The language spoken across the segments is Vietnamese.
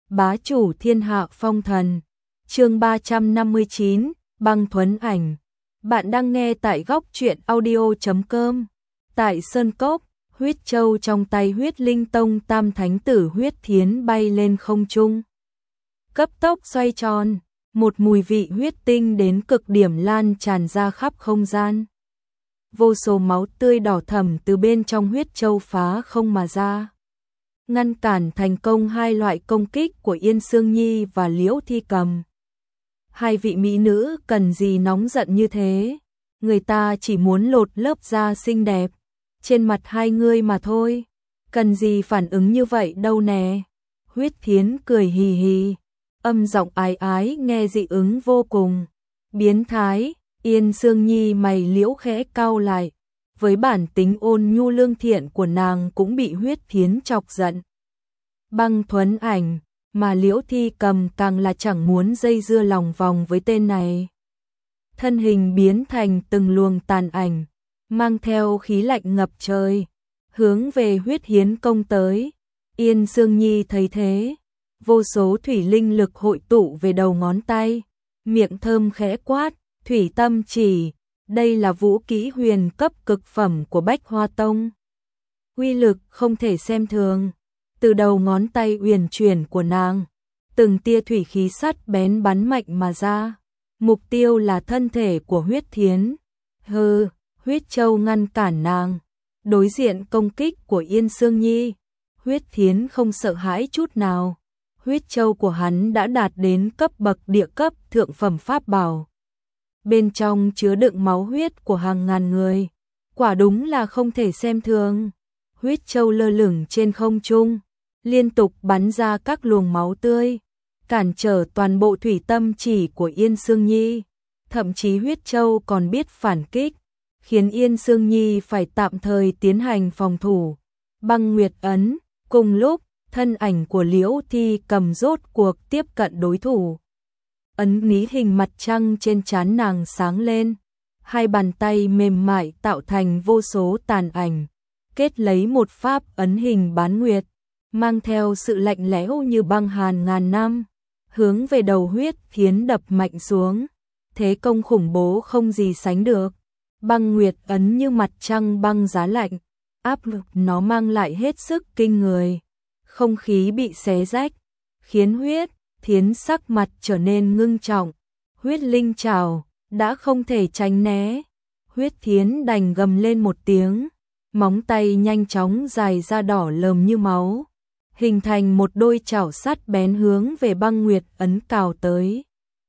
bá chủ thiên hạ phong thần. Chương 359, băng thuấn ảnh. Bạn đang nghe tại góc truyện audio.com. Tại Sơn Cốc, huyết châu trong tay Huyết Linh Tông tam thánh tử Huyết Thiến bay lên không trung. Cấp tốc xoay tròn, một mùi vị huyết tinh đến cực điểm lan tràn ra khắp không gian. Vô số máu tươi đỏ thẫm từ bên trong huyết châu phá không mà ra, ngăn cản thành công hai loại công kích của Yên Sương Nhi và Liễu Thi Cầm. Hai vị mỹ nữ cần gì nóng giận như thế, người ta chỉ muốn lột lớp da xinh đẹp trên mặt hai người mà thôi, cần gì phản ứng như vậy đâu nè. Huyết Thiến cười hì hì, âm giọng ái ái nghe dị ứng vô cùng. Biến thái. Yên Sương Nhi mày liễu khẽ cau lại, với bản tính ôn nhu lương thiện của nàng cũng bị Huyết Thiến chọc giận. Băng thuấn ảnh, mà Liễu Thi Cầm càng là chẳng muốn dây dưa lòng vòng với tên này. Thân hình biến thành từng luồng tàn ảnh, mang theo khí lạnh ngập trời, hướng về Huyết Hiến công tới. Yên Sương Nhi thấy thế, vô số thủy linh lực hội tụ về đầu ngón tay, miệng thơm khẽ quát, Thủy Tâm Chỉ, đây là vũ kỹ huyền cấp cực phẩm của Bách Hoa Tông. Uy lực không thể xem thường, từ đầu ngón tay uyển chuyển của nàng, từng tia thủy khí sắt bén bắn mạnh mà ra, mục tiêu là thân thể của Huyết Thiến. Hừ, huyết châu ngăn cản nàng, đối diện công kích của Yên Sương Nhi, Huyết Thiến không sợ hãi chút nào. Huyết châu của hắn đã đạt đến cấp bậc địa cấp thượng phẩm pháp bảo. Bên trong chứa đựng máu huyết của hàng ngàn người, quả đúng là không thể xem thường. Huyết châu lơ lửng trên không trung, liên tục bắn ra các luồng máu tươi, cản trở toàn bộ thủy tâm chỉ của Yên Sương Nhi. Thậm chí huyết châu còn biết phản kích, khiến Yên Sương Nhi phải tạm thời tiến hành phòng thủ. Băng Nguyệt ấn, cùng lúc, thân ảnh của Liễu Thi Cầm rốt cuộc tiếp cận đối thủ. Ấn ní hình mặt trăng trên trán nàng sáng lên, hai bàn tay mềm mại tạo thành vô số tàn ảnh, kết lấy một pháp ấn hình bán nguyệt, mang theo sự lạnh lẽo như băng hàn ngàn năm, hướng về đầu Huyết Thiến đập mạnh xuống. Thế công khủng bố không gì sánh được. Băng nguyệt ấn như mặt trăng băng giá lạnh, áp lực nó mang lại hết sức kinh người. Không khí bị xé rách, khiến Huyết Thiến sắc mặt trở nên ngưng trọng. Huyết linh trảo đã không thể tránh né, Huyết Thiến đành gầm lên một tiếng, móng tay nhanh chóng dài ra đỏ lờm như máu, hình thành một đôi chảo sắt bén hướng về băng nguyệt ấn cào tới.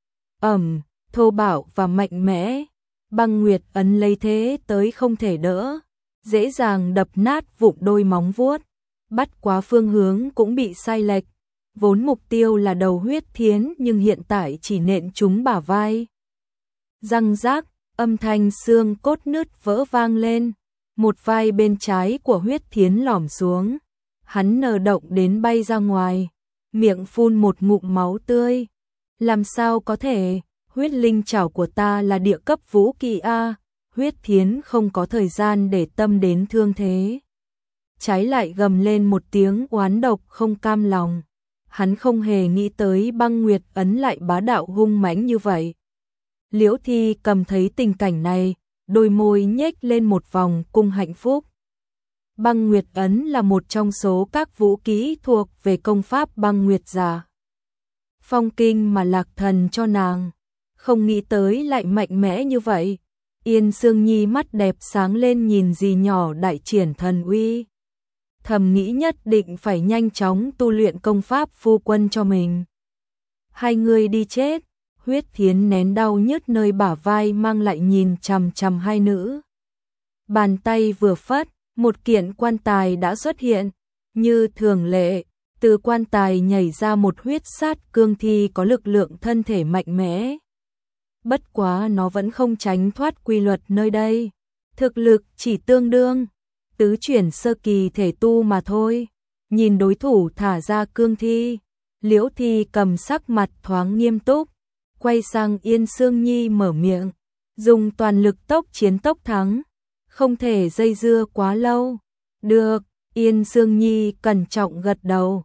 Thô bạo và mạnh mẽ, băng nguyệt ấn lấy thế tới không thể đỡ, dễ dàng đập nát vụn đôi móng vuốt, bắt quá phương hướng cũng bị sai lệch. Vốn mục tiêu là đầu Huyết Thiến nhưng hiện tại chỉ nện trúng bả vai. Răng rác, âm thanh xương cốt nứt vỡ vang lên, một vai bên trái của Huyết Thiến lỏm xuống, hắn nở động đến bay ra ngoài, miệng phun một ngụm máu tươi. Làm sao có thể, huyết linh trảo của ta là địa cấp vũ kỹ a. Huyết Thiến không có thời gian để tâm đến thương thế, trái lại gầm lên một tiếng oán độc không cam lòng. Hắn không hề nghĩ tới băng nguyệt ấn lại bá đạo hung mãnh như vậy. Liễu Thi Cầm thấy tình cảnh này, đôi môi nhếch lên một vòng cung hạnh phúc. Băng nguyệt ấn là một trong số các vũ kỹ thuộc về công pháp băng nguyệt giả phong kinh mà Lạc Thần cho nàng, không nghĩ tới lại mạnh mẽ như vậy. Yên Sương Nhi mắt đẹp sáng lên nhìn dì nhỏ đại triển thần uy, thầm nghĩ nhất định phải nhanh chóng tu luyện công pháp phu quân cho mình. Hai người đi chết. Huyết Thiến nén đau nhức nơi bả vai mang lại nhìn chằm chằm hai nữ. Bàn tay vừa phất, một kiện quan tài đã xuất hiện, như thường lệ, từ quan tài nhảy ra một huyết sát cương thi có lực lượng thân thể mạnh mẽ. Bất quá nó vẫn không tránh thoát quy luật nơi đây, thực lực chỉ tương đương tứ chuyển sơ kỳ thể tu mà thôi. Nhìn đối thủ thả ra cương thi, Liễu Thi Cầm sắc mặt thoáng nghiêm túc, quay sang Yên Sương Nhi mở miệng, dùng toàn lực tốc chiến tốc thắng, không thể dây dưa quá lâu. Được. Yên Sương Nhi cẩn trọng gật đầu,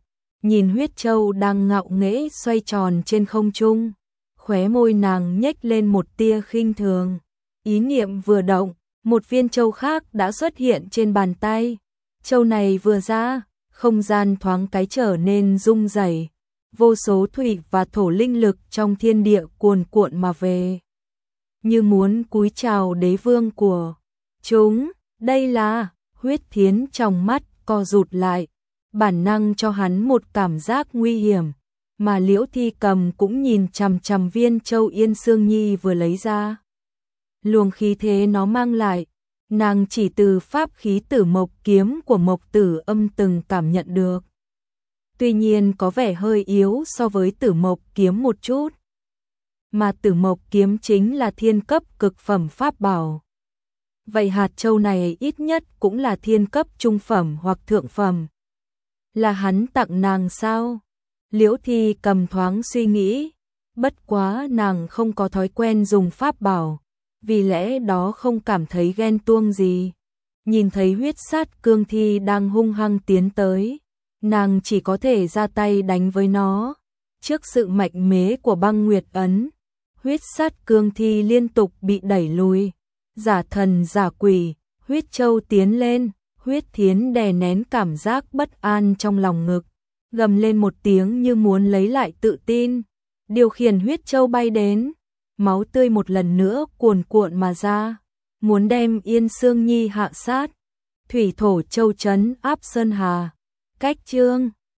nhìn huyết châu đang ngạo nghễ xoay tròn trên không trung, khóe môi nàng nhếch lên một tia khinh thường. Ý niệm vừa động, một viên châu khác đã xuất hiện trên bàn tay. Châu này vừa ra, không gian thoáng cái trở nên rung rẩy, vô số thủy và thổ linh lực trong thiên địa cuồn cuộn mà về, như muốn cúi chào đế vương của chúng. Đây là, Huyết Thiến trong mắt co rụt lại, bản năng cho hắn một cảm giác nguy hiểm, mà Liễu Thi Cầm cũng nhìn chằm chằm viên châu Yên Sương Nhi vừa lấy ra. Luồng khí thế nó mang lại, nàng chỉ từ pháp khí Tử Mộc kiếm của Mộc Tử Âm từng cảm nhận được. Tuy nhiên có vẻ hơi yếu so với Tử Mộc kiếm một chút, mà Tử Mộc kiếm chính là thiên cấp cực phẩm pháp bảo. Vậy hạt châu này ít nhất cũng là thiên cấp trung phẩm hoặc thượng phẩm. Là hắn tặng nàng sao? Liễu Thi Cầm thoáng suy nghĩ, bất quá nàng không có thói quen dùng pháp bảo, vì lẽ đó không cảm thấy ghen tuông gì. Nhìn thấy huyết sát cương thi đang hung hăng tiến tới, nàng chỉ có thể ra tay đánh với nó. Trước sự mạnh mẽ của băng nguyệt ấn, huyết sát cương thi liên tục bị đẩy lùi. Giả thần giả quỷ, huyết châu tiến lên, Huyết Thiến đè nén cảm giác bất an trong lòng ngực, gầm lên một tiếng như muốn lấy lại tự tin, điều khiển huyết châu bay đến, máu tươi một lần nữa cuồn cuộn mà ra, muốn đem Yên Sương Nhi hạ sát. Thủy thổ châu trấn áp sơn hà, cách chương